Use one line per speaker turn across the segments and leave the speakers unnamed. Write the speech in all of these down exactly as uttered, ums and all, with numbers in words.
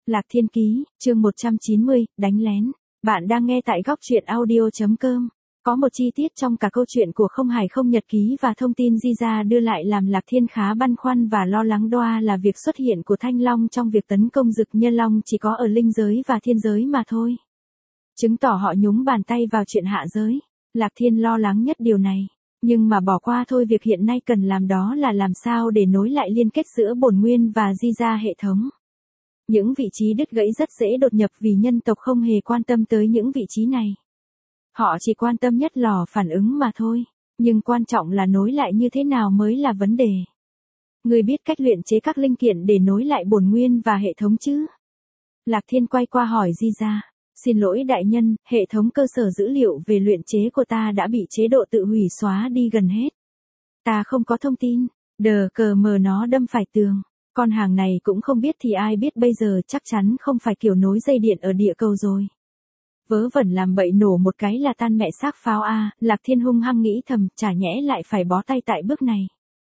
Lạc Thiên Ký, chương một trăm chín mươi, đánh lén. Bạn đang nghe tại góc truyện audio.com. Có một chi tiết trong cả câu chuyện của Không Hải Không Nhật Ký và thông tin Di Gia đưa lại làm Lạc Thiên khá băn khoăn và lo lắng, đoa là việc xuất hiện của Thanh Long trong việc tấn công Dực Nhân Long chỉ có ở linh giới và thiên giới mà thôi. Chứng tỏ họ nhúng bàn tay vào chuyện hạ giới. Lạc Thiên lo lắng nhất điều này. Nhưng mà bỏ qua thôi, việc hiện nay cần làm đó là làm sao để nối lại liên kết giữa bổn nguyên và Di Gia hệ thống. Những vị trí đứt gãy rất dễ đột nhập vì nhân tộc không hề quan tâm tới những vị trí này. Họ chỉ quan tâm nhất lò phản ứng mà thôi, nhưng quan trọng là nối lại như thế nào mới là vấn đề. Người biết cách luyện chế các linh kiện để nối lại bổn nguyên và hệ thống chứ? Lạc Thiên quay qua hỏi Di Gia. Xin lỗi đại nhân, hệ thống cơ sở dữ liệu về luyện chế của ta đã bị chế độ tự hủy xóa đi gần hết. Ta không có thông tin, đờ cờ mờ nó đâm phải tường. Con hàng này cũng không biết thì ai biết bây giờ, chắc chắn không phải kiểu nối dây điện ở địa cầu rồi. Vớ vẩn làm bậy nổ một cái là tan mẹ xác pháo a. Lạc Thiên hung hăng nghĩ thầm, chả nhẽ lại phải bó tay tại bước này.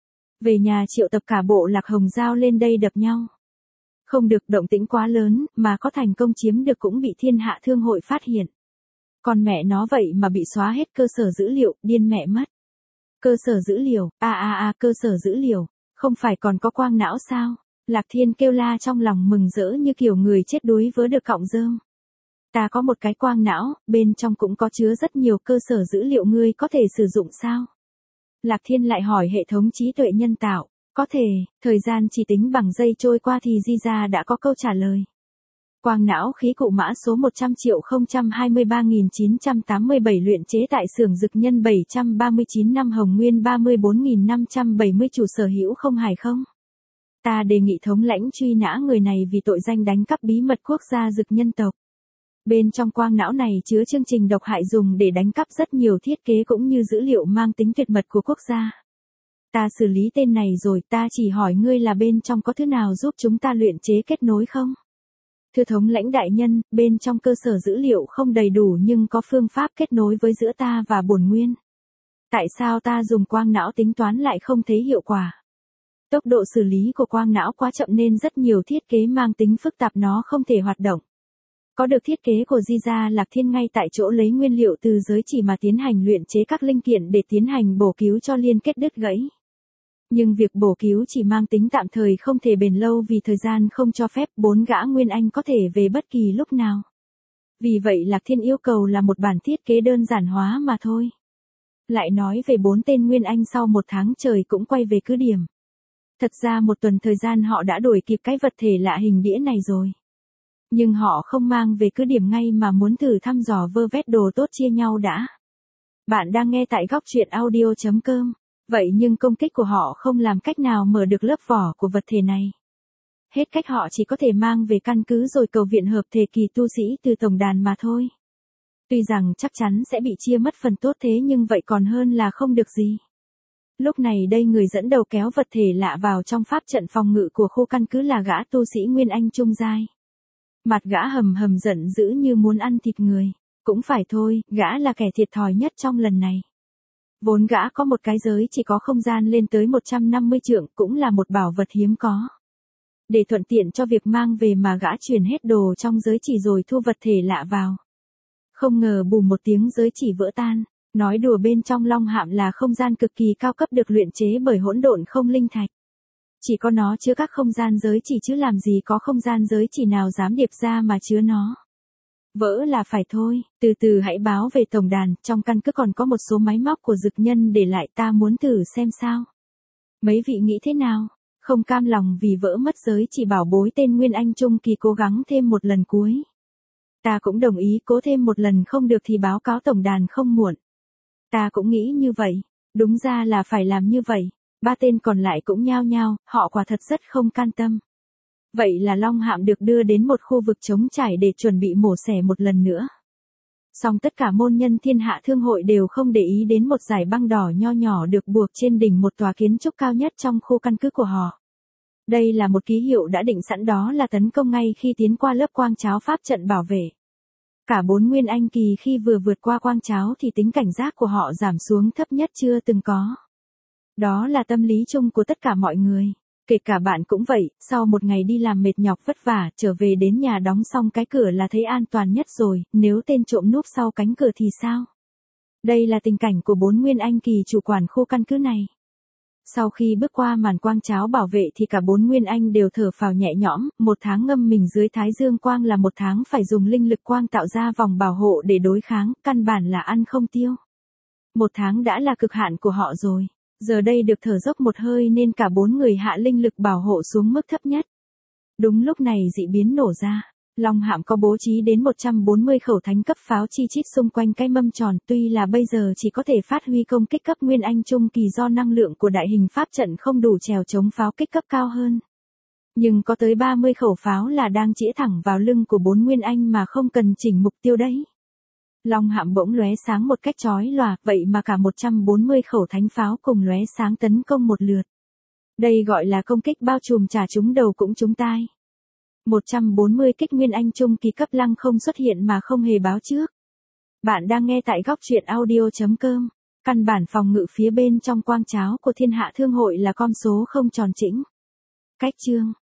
Về nhà triệu tập cả bộ Lạc Hồng Giao lên đây đập nhau. Không được, động tĩnh quá lớn, mà có thành công chiếm được cũng bị Thiên Hạ Thương hội phát hiện. Còn mẹ nó vậy mà bị xóa hết cơ sở dữ liệu, điên mẹ mất. Cơ sở dữ liệu, a a a cơ sở dữ liệu, không phải còn có quang não sao? Lạc Thiên kêu la trong lòng mừng rỡ như kiểu người chết đuối vớ được cọng rơm. Ta có một cái quang não, bên trong cũng có chứa rất nhiều cơ sở dữ liệu, ngươi có thể sử dụng sao? Lạc Thiên lại hỏi hệ thống trí tuệ nhân tạo. Có thể, thời gian chỉ tính bằng giây trôi qua thì Di Gia đã có câu trả lời. Quang não khí cụ mã số một trăm triệu không trăm hai mươi ba nghìn chín trăm tám mươi bảy luyện chế tại xưởng Dực Nhân bảy trăm ba mươi chín năm Hồng Nguyên ba mươi bốn nghìn năm trăm bảy mươi, chủ sở hữu Không Hải Không. Ta đề nghị thống lãnh truy nã người này vì tội danh đánh cắp bí mật quốc gia Dực Nhân tộc. Bên trong quang não này chứa chương trình độc hại dùng để đánh cắp rất nhiều thiết kế cũng như dữ liệu mang tính tuyệt mật của quốc gia. Ta xử lý tên này rồi, ta chỉ hỏi ngươi là bên trong có thứ nào giúp chúng ta luyện chế kết nối không? Thưa thống lãnh đại nhân, bên trong cơ sở dữ liệu không đầy đủ nhưng có phương pháp kết nối với giữa ta và bổn nguyên. Tại sao ta dùng quang não tính toán lại không thấy hiệu quả? Tốc độ xử lý của quang não quá chậm nên rất nhiều thiết kế mang tính phức tạp nó không thể hoạt động. Có được thiết kế của Di Gia, Lạc Thiên ngay tại chỗ lấy nguyên liệu từ giới chỉ mà tiến hành luyện chế các linh kiện để tiến hành bổ cứu cho liên kết đứt gãy. Nhưng việc bổ cứu chỉ mang tính tạm thời, không thể bền lâu vì thời gian không cho phép bốn gã Nguyên Anh có thể về bất kỳ lúc nào. Vì vậy Lạc Thiên yêu cầu là một bản thiết kế đơn giản hóa mà thôi. Lại nói về bốn tên Nguyên Anh sau một tháng trời cũng quay về cứ điểm. Thật ra một tuần thời gian họ đã đuổi kịp cái vật thể lạ hình đĩa này rồi. Nhưng họ không mang về cứ điểm ngay mà muốn thử thăm dò vơ vét đồ tốt chia nhau đã. Bạn đang nghe tại góc truyện audio.com. Vậy nhưng công kích của họ không làm cách nào mở được lớp vỏ của vật thể này. Hết cách họ chỉ có thể mang về căn cứ rồi cầu viện hợp thể kỳ tu sĩ từ tổng đàn mà thôi. Tuy rằng chắc chắn sẽ bị chia mất phần tốt, thế nhưng vậy còn hơn là không được gì. Lúc này đây người dẫn đầu kéo vật thể lạ vào trong pháp trận phòng ngự của khu căn cứ là gã tu sĩ Nguyên Anh trung giai. Mặt gã hầm hầm giận dữ như muốn ăn thịt người. Cũng phải thôi, gã là kẻ thiệt thòi nhất trong lần này. Vốn gã có một cái giới chỉ có không gian lên tới một trăm năm mươi trượng, cũng là một bảo vật hiếm có. Để thuận tiện cho việc mang về mà gã chuyển hết đồ trong giới chỉ rồi thu vật thể lạ vào. Không ngờ bùm một tiếng giới chỉ vỡ tan. Nói đùa, bên trong Long Hạm là không gian cực kỳ cao cấp được luyện chế bởi hỗn độn không linh thạch. Chỉ có nó chứa các không gian giới chỉ chứ làm gì có không gian giới chỉ nào dám điệp ra mà chứa nó. Vỡ là phải thôi, từ từ hãy báo về tổng đàn, trong căn cứ còn có một số máy móc của Dực Nhân để lại, ta muốn thử xem sao. Mấy vị nghĩ thế nào? Không cam lòng vì vỡ mất giới chỉ bảo bối tên Nguyên Anh Trung Kỳ cố gắng thêm một lần cuối. Ta cũng đồng ý, cố thêm một lần không được thì báo cáo tổng đàn không muộn. Ta cũng nghĩ như vậy, đúng ra là phải làm như vậy. Ba tên còn lại cũng nhao nhao, họ quả thật rất không can tâm. Vậy là Long Hạm được đưa đến một khu vực trống trải để chuẩn bị mổ xẻ một lần nữa. Song tất cả môn nhân Thiên Hạ Thương hội đều không để ý đến một dải băng đỏ nho nhỏ được buộc trên đỉnh một tòa kiến trúc cao nhất trong khu căn cứ của họ. Đây là một ký hiệu đã định sẵn, đó là tấn công ngay khi tiến qua lớp quang cháo pháp trận bảo vệ. Cả bốn Nguyên Anh kỳ khi vừa vượt qua quang cháo thì tính cảnh giác của họ giảm xuống thấp nhất chưa từng có. Đó là tâm lý chung của tất cả mọi người. Kể cả bạn cũng vậy, sau một ngày đi làm mệt nhọc vất vả, trở về đến nhà đóng xong cái cửa là thấy an toàn nhất rồi, nếu tên trộm núp sau cánh cửa thì sao? Đây là tình cảnh của bốn Nguyên Anh kỳ chủ quản khu căn cứ này. Sau khi bước qua màn quang cháo bảo vệ thì cả bốn Nguyên Anh đều thở phào nhẹ nhõm, một tháng ngâm mình dưới thái dương quang là một tháng phải dùng linh lực quang tạo ra vòng bảo hộ để đối kháng, căn bản là ăn không tiêu. Một tháng đã là cực hạn của họ rồi. Giờ đây được thở dốc một hơi nên cả bốn người hạ linh lực bảo hộ xuống mức thấp nhất. Đúng lúc này dị biến nổ ra. Long Hạm có bố trí đến một trăm bốn mươi khẩu thánh cấp pháo chi chít xung quanh cái mâm tròn, tuy là bây giờ chỉ có thể phát huy công kích cấp Nguyên Anh trung kỳ do năng lượng của đại hình pháp trận không đủ trèo chống pháo kích cấp cao hơn. Nhưng có tới ba mươi khẩu pháo là đang chĩa thẳng vào lưng của bốn Nguyên Anh mà không cần chỉnh mục tiêu đấy. Long Hạm bỗng lóe sáng một cách chói lòa, vậy mà cả một trăm bốn mươi khẩu thánh pháo cùng lóe sáng tấn công một lượt. Đây gọi là công kích bao trùm, trả trúng đầu cũng trúng tai. một trăm bốn mươi kích Nguyên Anh trung kỳ cấp lăng không xuất hiện mà không hề báo trước. Bạn đang nghe tại góc truyện audio chấm com. Căn bản phòng ngự phía bên trong quang cháo của Thiên Hạ Thương Hội là con số không tròn chỉnh. Cách chương